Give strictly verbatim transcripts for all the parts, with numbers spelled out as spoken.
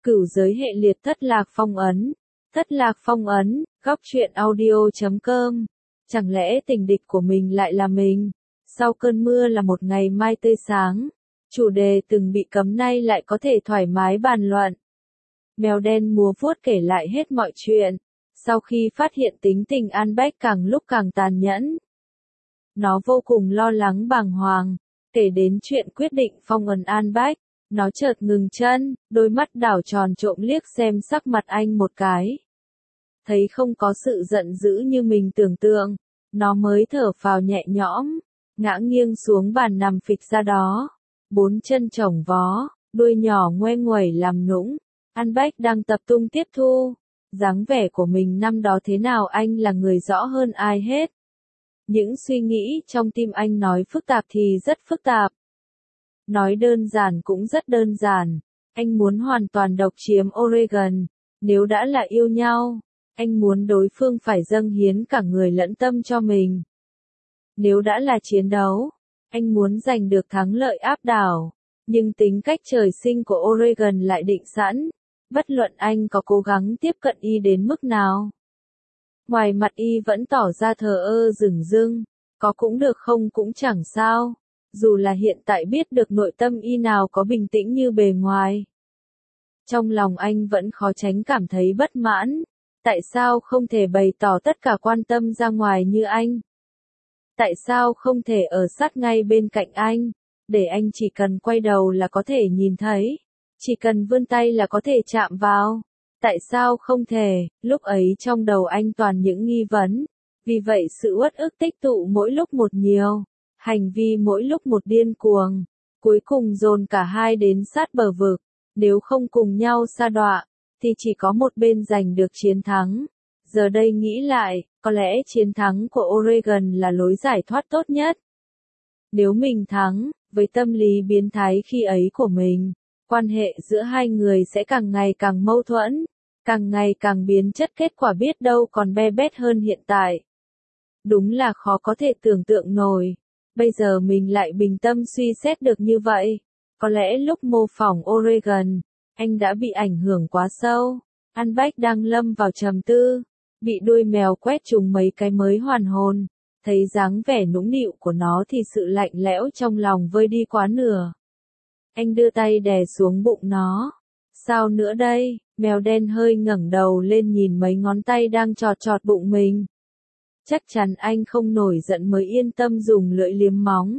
Cửu giới hệ liệt thất lạc phong ấn. Thất lạc phong ấn, góc truyện audio chấm com. Chẳng lẽ tình địch của mình lại là mình? Sau cơn mưa là một ngày mai tươi sáng. Chủ đề từng bị cấm nay lại có thể thoải mái bàn luận. Mèo đen múa vuốt kể lại hết mọi chuyện. Sau khi phát hiện tính tình An Bách càng lúc càng tàn nhẫn, nó vô cùng lo lắng bàng hoàng. Kể đến chuyện quyết định phong ấn An Bách, nó chợt ngừng chân, đôi mắt đảo tròn trộm liếc xem sắc mặt anh một cái. Thấy không có sự giận dữ như mình tưởng tượng, nó mới thở phào nhẹ nhõm, ngã nghiêng xuống bàn nằm phịch ra đó. Bốn chân chồng vó, đuôi nhỏ ngoe nguẩy làm nũng. An Bách đang tập trung tiếp thu. Dáng vẻ của mình năm đó thế nào anh là người rõ hơn ai hết. Những suy nghĩ trong tim anh nói phức tạp thì rất phức tạp. Nói đơn giản cũng rất đơn giản. Anh muốn hoàn toàn độc chiếm Oregon. Nếu đã là yêu nhau, anh muốn đối phương phải dâng hiến cả người lẫn tâm cho mình. Nếu đã là chiến đấu, anh muốn giành được thắng lợi áp đảo. Nhưng tính cách trời sinh của Oregon lại định sẵn. Bất luận anh có cố gắng tiếp cận y đến mức nào. Ngoài mặt y vẫn tỏ ra thờ ơ dửng dưng. Có cũng được không cũng chẳng sao. Dù là hiện tại biết được nội tâm y nào có bình tĩnh như bề ngoài. Trong lòng anh vẫn khó tránh cảm thấy bất mãn. Tại sao không thể bày tỏ tất cả quan tâm ra ngoài như anh? Tại sao không thể ở sát ngay bên cạnh anh, để anh chỉ cần quay đầu là có thể nhìn thấy, chỉ cần vươn tay là có thể chạm vào? Tại sao không thể? Lúc ấy trong đầu anh toàn những nghi vấn, vì vậy sự uất ức tích tụ mỗi lúc một nhiều, hành vi mỗi lúc một điên cuồng, cuối cùng dồn cả hai đến sát bờ vực. Nếu không cùng nhau sa đọa, thì chỉ có một bên giành được chiến thắng. Giờ đây nghĩ lại, có lẽ chiến thắng của Oregon là lối giải thoát tốt nhất. Nếu mình thắng, với tâm lý biến thái khi ấy của mình, quan hệ giữa hai người sẽ càng ngày càng mâu thuẫn, càng ngày càng biến chất, kết quả biết đâu còn be bét hơn hiện tại. Đúng là khó có thể tưởng tượng nổi. Bây giờ mình lại bình tâm suy xét được như vậy. Có lẽ lúc mô phỏng Oregon, anh đã bị ảnh hưởng quá sâu. An Bách đang lâm vào trầm tư, bị đuôi mèo quét trúng mấy cái mới hoàn hồn. Thấy dáng vẻ nũng nịu của nó thì sự lạnh lẽo trong lòng vơi đi quá nửa. Anh đưa tay đè xuống bụng nó. Sao nữa đây? Mèo đen hơi ngẩng đầu lên nhìn mấy ngón tay đang chọt chọt bụng mình. Chắc chắn anh không nổi giận mới yên tâm dùng lưỡi liếm móng.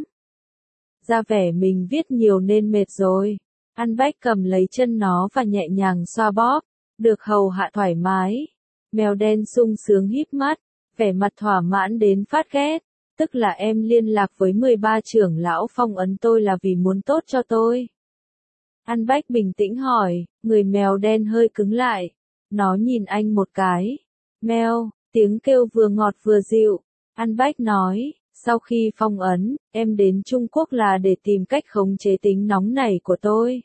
Ra vẻ mình viết nhiều nên mệt rồi. An Bách cầm lấy chân nó và nhẹ nhàng xoa bóp. Được hầu hạ thoải mái. Mèo đen sung sướng híp mắt, vẻ mặt thỏa mãn đến phát ghét. Tức là em liên lạc với mười ba trưởng lão phong ấn tôi là vì muốn tốt cho tôi. An Bách bình tĩnh hỏi, người mèo đen hơi cứng lại. Nó nhìn anh một cái. Mèo, tiếng kêu vừa ngọt vừa dịu. An Bách nói, sau khi phong ấn, em đến Trung Quốc là để tìm cách khống chế tính nóng nảy của tôi.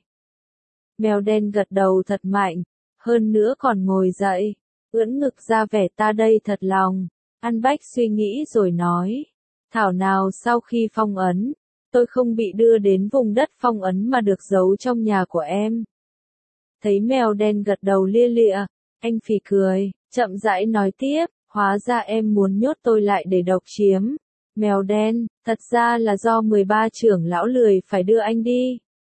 Mèo đen gật đầu thật mạnh, hơn nữa còn ngồi dậy, ưỡn ngực ra vẻ ta đây thật lòng. An Bách suy nghĩ rồi nói, thảo nào sau khi phong ấn, tôi không bị đưa đến vùng đất phong ấn mà được giấu trong nhà của em. Thấy mèo đen gật đầu lia lịa, anh phì cười, chậm rãi nói tiếp, hóa ra em muốn nhốt tôi lại để độc chiếm. Mèo đen, thật ra là do mười ba trưởng lão lười phải đưa anh đi.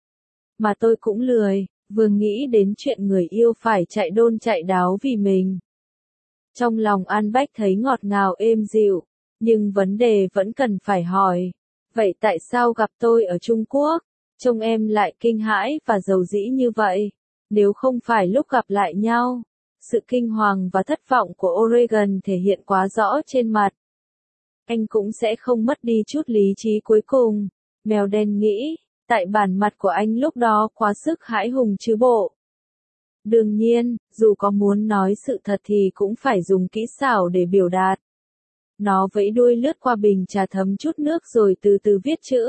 Mà tôi cũng lười, vừa nghĩ đến chuyện người yêu phải chạy đôn chạy đáo vì mình. Trong lòng An Bách thấy ngọt ngào êm dịu, nhưng vấn đề vẫn cần phải hỏi. Vậy tại sao gặp tôi ở Trung Quốc, trông em lại kinh hãi và dầu dĩ như vậy? Nếu không phải lúc gặp lại nhau, sự kinh hoàng và thất vọng của Oregon thể hiện quá rõ trên mặt. Anh cũng sẽ không mất đi chút lý trí cuối cùng. Mèo đen nghĩ, tại bản mặt của anh lúc đó quá sức hãi hùng chứ bộ. Đương nhiên, dù có muốn nói sự thật thì cũng phải dùng kỹ xảo để biểu đạt. Nó vẫy đuôi lướt qua bình trà thấm chút nước rồi từ từ viết chữ.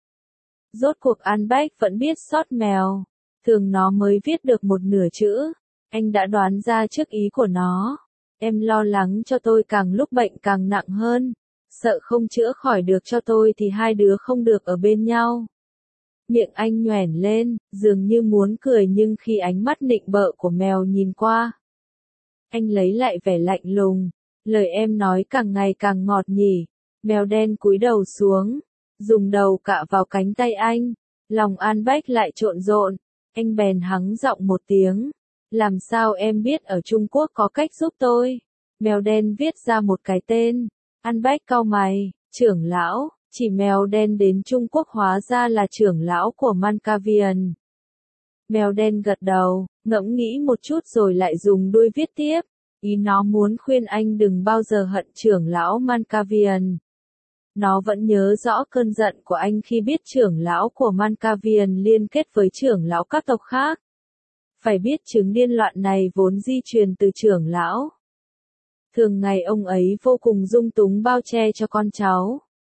Rốt cuộc An Bách vẫn biết sót mèo. Thường nó mới viết được một nửa chữ. Anh đã đoán ra trước ý của nó. Em lo lắng cho tôi càng lúc bệnh càng nặng hơn. Sợ không chữa khỏi được cho tôi thì hai đứa không được ở bên nhau. Miệng anh nhoẻn lên, dường như muốn cười nhưng khi ánh mắt nịnh bợ của mèo nhìn qua, anh lấy lại vẻ lạnh lùng. Lời em nói càng ngày càng ngọt nhỉ. Mèo đen cúi đầu xuống, dùng đầu cạ vào cánh tay anh. Lòng An Bách lại trộn rộn, anh bèn hắng giọng một tiếng. Làm sao em biết ở Trung Quốc có cách giúp tôi? Mèo đen viết ra một cái tên. An Bách cau mày, trưởng lão, chỉ mèo đen đến Trung Quốc hóa ra là trưởng lão của Mancavian. Mèo đen gật đầu, ngẫm nghĩ một chút rồi lại dùng đuôi viết tiếp. Ý nó muốn khuyên anh đừng bao giờ hận trưởng lão Mancavian. Nó vẫn nhớ rõ cơn giận của anh khi biết trưởng lão của Mancavian liên kết với trưởng lão các tộc khác. Phải biết chứng điên loạn này vốn di truyền từ trưởng lão. Thường ngày ông ấy vô cùng dung túng bao che cho con cháu.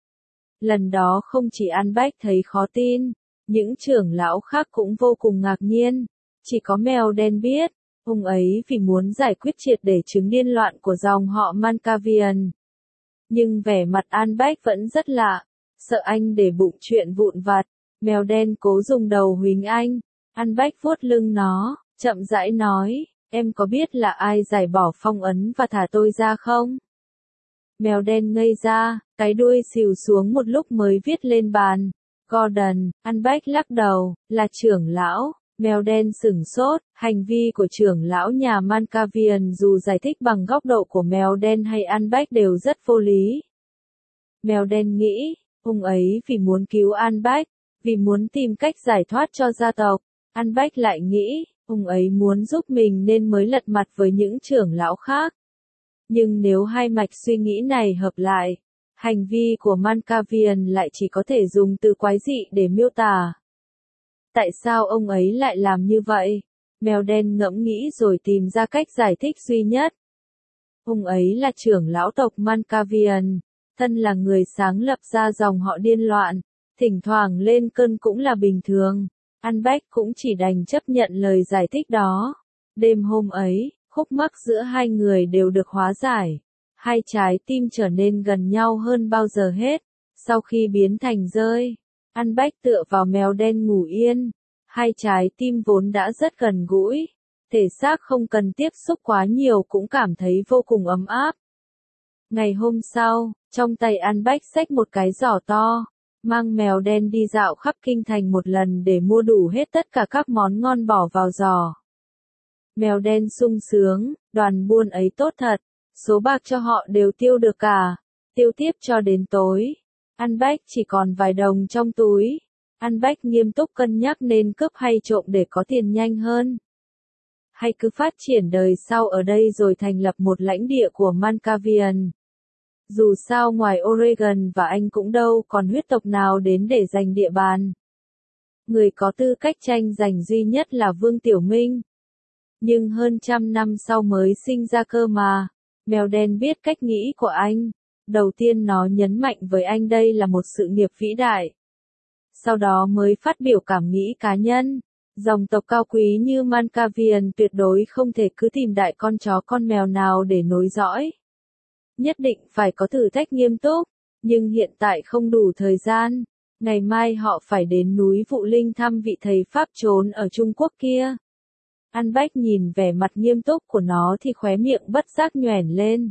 Lần đó không chỉ An Bách thấy khó tin, những trưởng lão khác cũng vô cùng ngạc nhiên. Chỉ có mèo đen biết, ông ấy vì muốn giải quyết triệt để chứng điên loạn của dòng họ Mancavian. Nhưng vẻ mặt An Bách vẫn rất lạ, sợ anh để bụng chuyện vụn vặt. Mèo đen cố dùng đầu huỳnh anh. An Bách vuốt lưng nó, chậm rãi nói, em có biết là ai giải bỏ phong ấn và thả tôi ra không? Mèo đen ngây ra, cái đuôi xìu xuống một lúc mới viết lên bàn. Gordon. An Bách lắc đầu, là trưởng lão. Mèo đen sửng sốt, hành vi của trưởng lão nhà Mancavian dù giải thích bằng góc độ của mèo đen hay An Bách đều rất vô lý. Mèo đen nghĩ, ông ấy vì muốn cứu An Bách, vì muốn tìm cách giải thoát cho gia tộc. An Bách lại nghĩ, ông ấy muốn giúp mình nên mới lật mặt với những trưởng lão khác. Nhưng nếu hai mạch suy nghĩ này hợp lại, hành vi của Mancavian lại chỉ có thể dùng từ quái dị để miêu tả. Tại sao ông ấy lại làm như vậy? Mèo đen ngẫm nghĩ rồi tìm ra cách giải thích duy nhất. Ông ấy là trưởng lão tộc Mancavian, thân là người sáng lập ra dòng họ điên loạn, thỉnh thoảng lên cơn cũng là bình thường. An Bách cũng chỉ đành chấp nhận lời giải thích đó. Đêm hôm ấy, khúc mắc giữa hai người đều được hóa giải. Hai trái tim trở nên gần nhau hơn bao giờ hết. Sau khi biến thành rơi, An Bách tựa vào mèo đen ngủ yên. Hai trái tim vốn đã rất gần gũi. Thể xác không cần tiếp xúc quá nhiều cũng cảm thấy vô cùng ấm áp. Ngày hôm sau, trong tay An Bách xách một cái giỏ to, mang mèo đen đi dạo khắp kinh thành một lần để mua đủ hết tất cả các món ngon bỏ vào giỏ. Mèo đen sung sướng, đoàn buôn ấy tốt thật, số bạc cho họ đều tiêu được cả, tiêu tiếp cho đến tối. An Bách chỉ còn vài đồng trong túi. An Bách nghiêm túc cân nhắc nên cướp hay trộm để có tiền nhanh hơn. Hay cứ phát triển đời sau ở đây rồi thành lập một lãnh địa của Mancavian. Dù sao ngoài Oregon và Anh cũng đâu còn huyết tộc nào đến để giành địa bàn. Người có tư cách tranh giành duy nhất là Vương Tiểu Minh. Nhưng hơn trăm năm sau mới sinh ra cơ mà. Mèo đen biết cách nghĩ của anh. Đầu tiên nó nhấn mạnh với anh đây là một sự nghiệp vĩ đại. Sau đó mới phát biểu cảm nghĩ cá nhân. Dòng tộc cao quý như Mancavian tuyệt đối không thể cứ tìm đại con chó con mèo nào để nối dõi. Nhất định phải có thử thách nghiêm túc, nhưng hiện tại không đủ thời gian. Ngày mai họ phải đến núi Vụ Linh thăm vị thầy Pháp trốn ở Trung Quốc kia. An Bách nhìn vẻ mặt nghiêm túc của nó thì khóe miệng bất giác nhoẻn lên.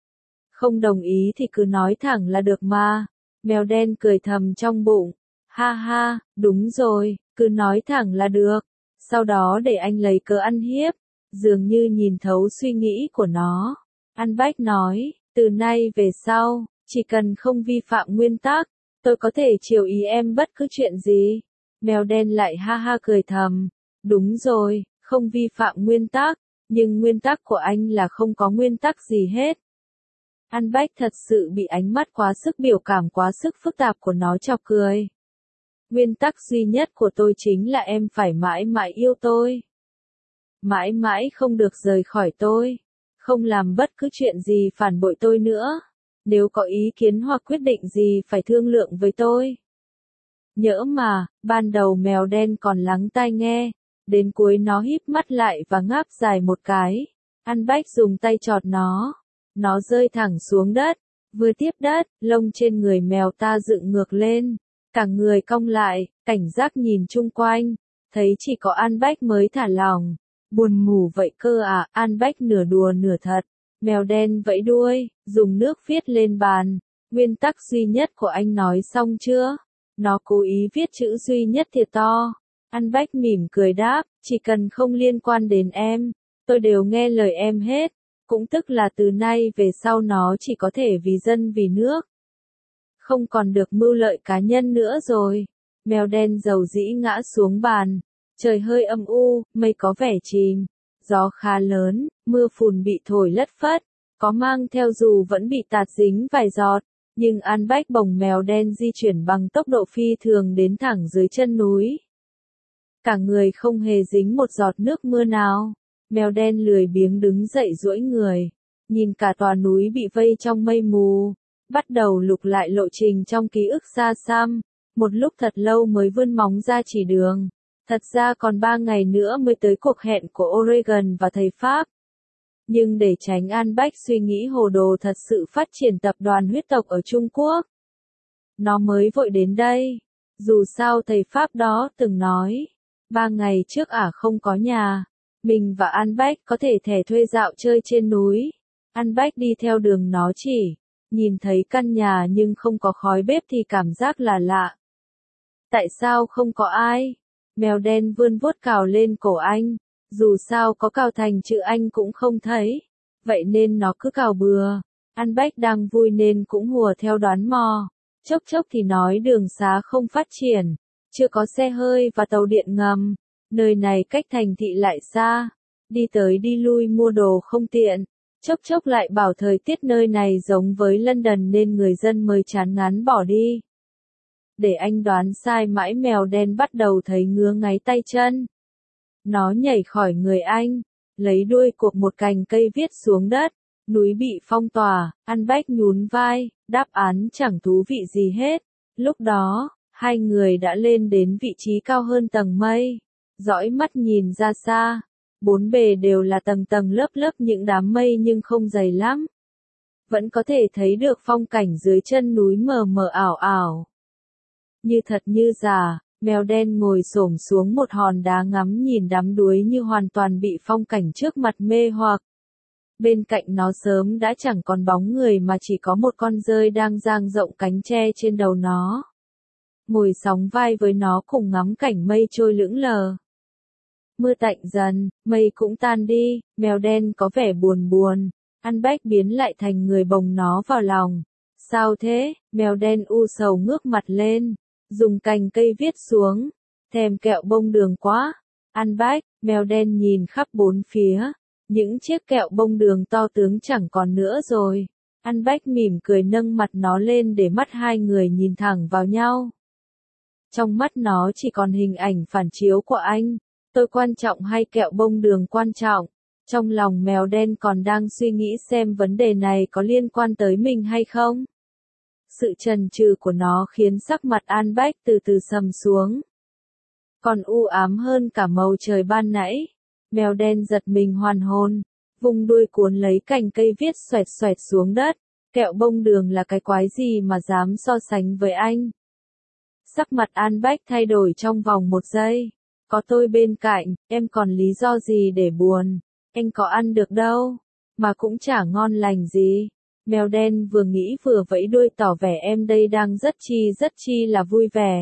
Không đồng ý thì cứ nói thẳng là được mà. Mèo đen cười thầm trong bụng. Ha ha, đúng rồi, cứ nói thẳng là được. Sau đó để anh lấy cớ ăn hiếp. Dường như nhìn thấu suy nghĩ của nó. An Bách nói, từ nay về sau, chỉ cần không vi phạm nguyên tắc, tôi có thể chiều ý em bất cứ chuyện gì. Mèo đen lại ha ha cười thầm. Đúng rồi, không vi phạm nguyên tắc, nhưng nguyên tắc của anh là không có nguyên tắc gì hết. An Bách thật sự bị ánh mắt quá sức biểu cảm quá sức phức tạp của nó chọc cười. Nguyên tắc duy nhất của tôi chính là em phải mãi mãi yêu tôi. Mãi mãi không được rời khỏi tôi. Không làm bất cứ chuyện gì phản bội tôi nữa. Nếu có ý kiến hoặc quyết định gì phải thương lượng với tôi. Nhỡ mà, ban đầu mèo đen còn lắng tai nghe. Đến cuối nó híp mắt lại và ngáp dài một cái. An Bách dùng tay chọt nó. Nó rơi thẳng xuống đất. Vừa tiếp đất, lông trên người mèo ta dựng ngược lên. Cả người cong lại, cảnh giác nhìn chung quanh, thấy chỉ có An Bách mới thả lỏng. Buồn ngủ vậy cơ à, An Bách nửa đùa nửa thật. Mèo đen vẫy đuôi, dùng nước viết lên bàn. Nguyên tắc duy nhất của anh nói xong chưa? Nó cố ý viết chữ duy nhất thiệt to. An Bách mỉm cười đáp, chỉ cần không liên quan đến em, tôi đều nghe lời em hết. Cũng tức là từ nay về sau nó chỉ có thể vì dân vì nước. Không còn được mưu lợi cá nhân nữa rồi. Mèo đen dầu dĩ ngã xuống bàn. Trời hơi âm u, mây có vẻ chìm. Gió khá lớn, mưa phùn bị thổi lất phất. Có mang theo dù vẫn bị tạt dính vài giọt. Nhưng An Bách bồng mèo đen di chuyển bằng tốc độ phi thường đến thẳng dưới chân núi. Cả người không hề dính một giọt nước mưa nào. Mèo đen lười biếng đứng dậy duỗi người. Nhìn cả tòa núi bị vây trong mây mù. Bắt đầu lục lại lộ trình trong ký ức xa xăm. Một lúc thật lâu mới vươn móng ra chỉ đường. Thật ra còn ba ngày nữa mới tới cuộc hẹn của Oregon và thầy Pháp. Nhưng để tránh An Bách suy nghĩ hồ đồ thật sự phát triển tập đoàn huyết tộc ở Trung Quốc. Nó mới vội đến đây. Dù sao thầy Pháp đó từng nói. Ba ngày trước ả không có nhà. Mình và An Bách có thể thẻ thuê dạo chơi trên núi. An Bách đi theo đường nó chỉ. Nhìn thấy căn nhà nhưng không có khói bếp thì cảm giác là lạ. Tại sao không có ai? Mèo đen vươn vuốt cào lên cổ anh. Dù sao có cào thành chữ anh cũng không thấy. Vậy nên nó cứ cào bừa. An Bách đang vui nên cũng hùa theo đoán mò. Chốc chốc thì nói đường xá không phát triển. Chưa có xe hơi và tàu điện ngầm. Nơi này cách thành thị lại xa. Đi tới đi lui mua đồ không tiện. Chốc chốc lại bảo thời tiết nơi này giống với London nên người dân mới chán ngán bỏ đi. Để anh đoán sai mãi mèo đen bắt đầu thấy ngứa ngáy tay chân. Nó nhảy khỏi người anh, lấy đuôi cột một cành cây viết xuống đất, núi bị phong tỏa, An Bách nhún vai, đáp án chẳng thú vị gì hết. Lúc đó, hai người đã lên đến vị trí cao hơn tầng mây, dõi mắt nhìn ra xa, bốn bề đều là tầng tầng lớp lớp những đám mây nhưng không dày lắm. Vẫn có thể thấy được phong cảnh dưới chân núi mờ mờ ảo ảo. Như thật như giả. Mèo đen ngồi xổm xuống một hòn đá ngắm nhìn đắm đuối như hoàn toàn bị phong cảnh trước mặt mê hoặc. Bên cạnh nó sớm đã chẳng còn bóng người mà chỉ có một con dơi đang dang rộng cánh tre trên đầu nó. Ngồi sóng vai với nó cùng ngắm cảnh mây trôi lững lờ. Mưa tạnh dần, mây cũng tan đi, mèo đen có vẻ buồn buồn. An Bách biến lại thành người bồng nó vào lòng. Sao thế? Mèo đen u sầu ngước mặt lên. Dùng cành cây viết xuống. Thèm kẹo bông đường quá. An Bách, mèo đen nhìn khắp bốn phía. Những chiếc kẹo bông đường to tướng chẳng còn nữa rồi. An Bách mỉm cười nâng mặt nó lên để mắt hai người nhìn thẳng vào nhau. Trong mắt nó chỉ còn hình ảnh phản chiếu của anh. Tôi quan trọng hay kẹo bông đường quan trọng? Trong lòng mèo đen còn đang suy nghĩ xem vấn đề này có liên quan tới mình hay không. Sự chần chừ của nó khiến sắc mặt An Bách từ từ sầm xuống. Còn u ám hơn cả màu trời ban nãy. Mèo đen giật mình hoàn hồn. Vùng đuôi cuốn lấy cành cây viết xoẹt xoẹt xuống đất. Kẹo bông đường là cái quái gì mà dám so sánh với anh. Sắc mặt An Bách thay đổi trong vòng một giây. Có tôi bên cạnh, em còn lý do gì để buồn. Anh có ăn được đâu. Mà cũng chả ngon lành gì. Mèo đen vừa nghĩ vừa vẫy đuôi tỏ vẻ em đây đang rất chi rất chi là vui vẻ.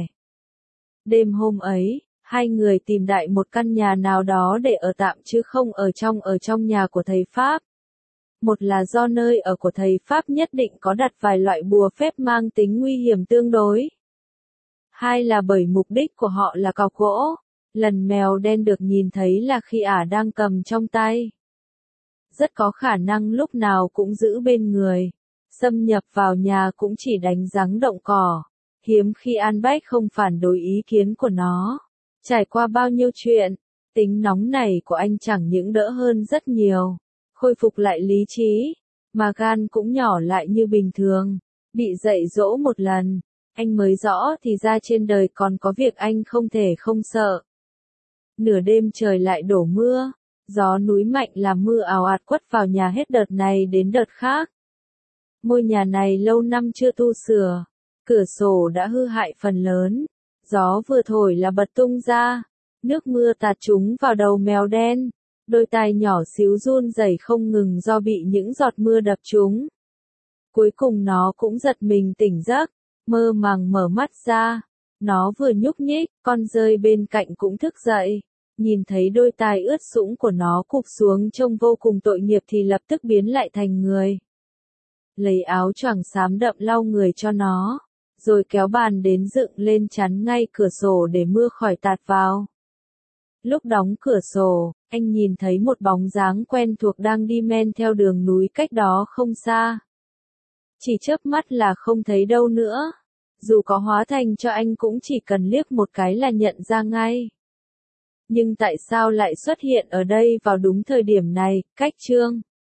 Đêm hôm ấy, hai người tìm đại một căn nhà nào đó để ở tạm chứ không ở trong ở trong nhà của thầy Pháp. Một là do nơi ở của thầy Pháp nhất định có đặt vài loại bùa phép mang tính nguy hiểm tương đối. Hai là bởi mục đích của họ là cọc gỗ. Lần mèo đen được nhìn thấy là khi ả đang cầm trong tay. Rất có khả năng lúc nào cũng giữ bên người. Xâm nhập vào nhà cũng chỉ đánh giắng động cỏ. Hiếm khi An Bách không phản đối ý kiến của nó. Trải qua bao nhiêu chuyện, tính nóng này của anh chẳng những đỡ hơn rất nhiều. Khôi phục lại lý trí, mà gan cũng nhỏ lại như bình thường. Bị dạy dỗ một lần, anh mới rõ thì ra trên đời còn có việc anh không thể không sợ. Nửa đêm trời lại đổ mưa. Gió núi mạnh làm mưa ào ạt quất vào nhà hết đợt này đến đợt khác. Ngôi nhà này lâu năm chưa tu sửa. Cửa sổ đã hư hại phần lớn, gió vừa thổi là bật tung ra, nước mưa tạt trúng vào đầu mèo đen, đôi tai nhỏ xíu run rẩy không ngừng do bị những giọt mưa đập trúng. Cuối cùng nó cũng giật mình tỉnh giấc, mơ màng mở mắt ra, nó vừa nhúc nhích, con dơi bên cạnh cũng thức dậy, nhìn thấy đôi tai ướt sũng của nó cụp xuống trông vô cùng tội nghiệp thì lập tức biến lại thành người. Lấy áo choàng xám đậm lau người cho nó, rồi kéo bàn đến dựng lên chắn ngay cửa sổ để mưa khỏi tạt vào. Lúc đóng cửa sổ, anh nhìn thấy một bóng dáng quen thuộc đang đi men theo đường núi cách đó không xa. Chỉ chớp mắt là không thấy đâu nữa. Dù có hóa thành cho anh cũng chỉ cần liếc một cái là nhận ra ngay. Nhưng tại sao lại xuất hiện ở đây vào đúng thời điểm này? Cách chương